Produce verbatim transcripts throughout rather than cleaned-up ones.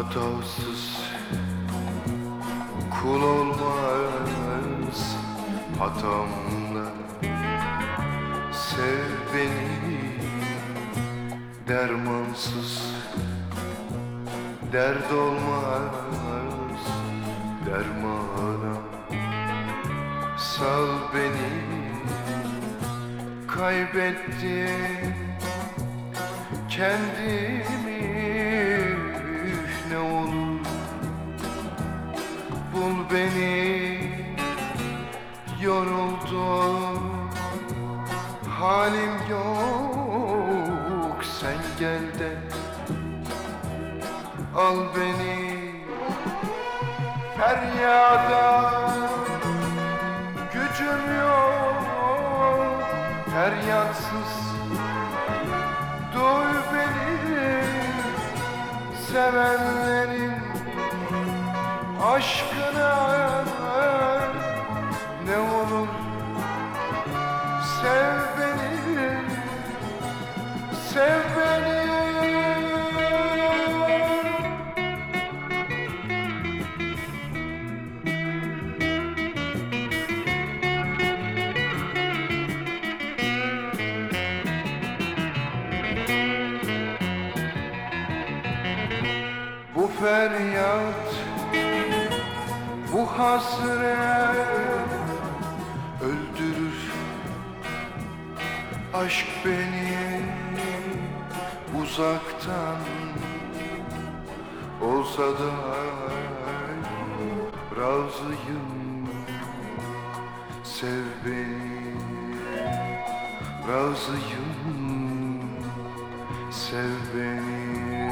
Hatasız kul olmaz hatamla. Sev beni dermansız, dert olmaz dermana. Sal beni, kaybettim kendimi. Ne olur bul beni, yoruldum, halim yok. Sen gel de al beni. Feryada gücüm yok, feryatsız duy beni. Sevenlerin aşkına ne olur sev beni, sev beni. Bu feryat, bu hasret öldürür. Aşk beni uzaktan olsa da razıyım. Sev beni, razıyım. Sev beni.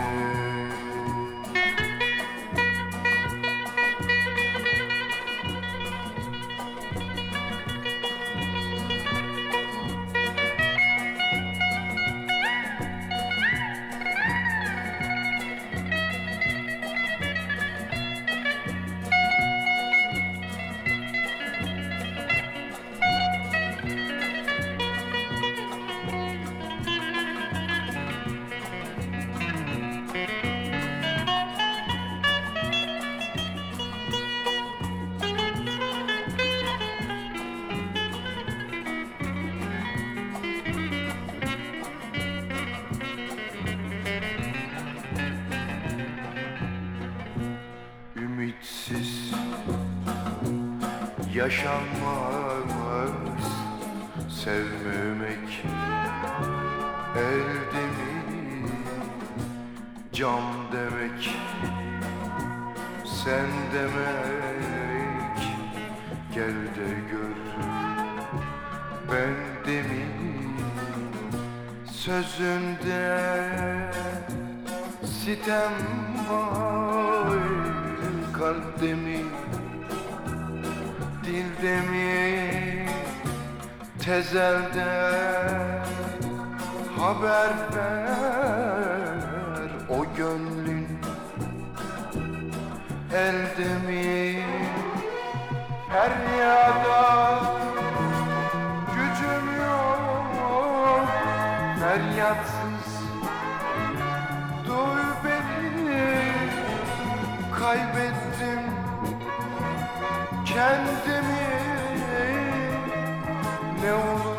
Ümitsiz yaşanmaz, sevmemek elde mi can demek, sen demek. Gel de gör ben de mi sözünde sitem var. Kalpte mi, dilde mi, tezelde haber ver. O gönlün elde mi? Feryada gücüm yok, feryatsız duy beni. Kaybettim kendimi, ne olur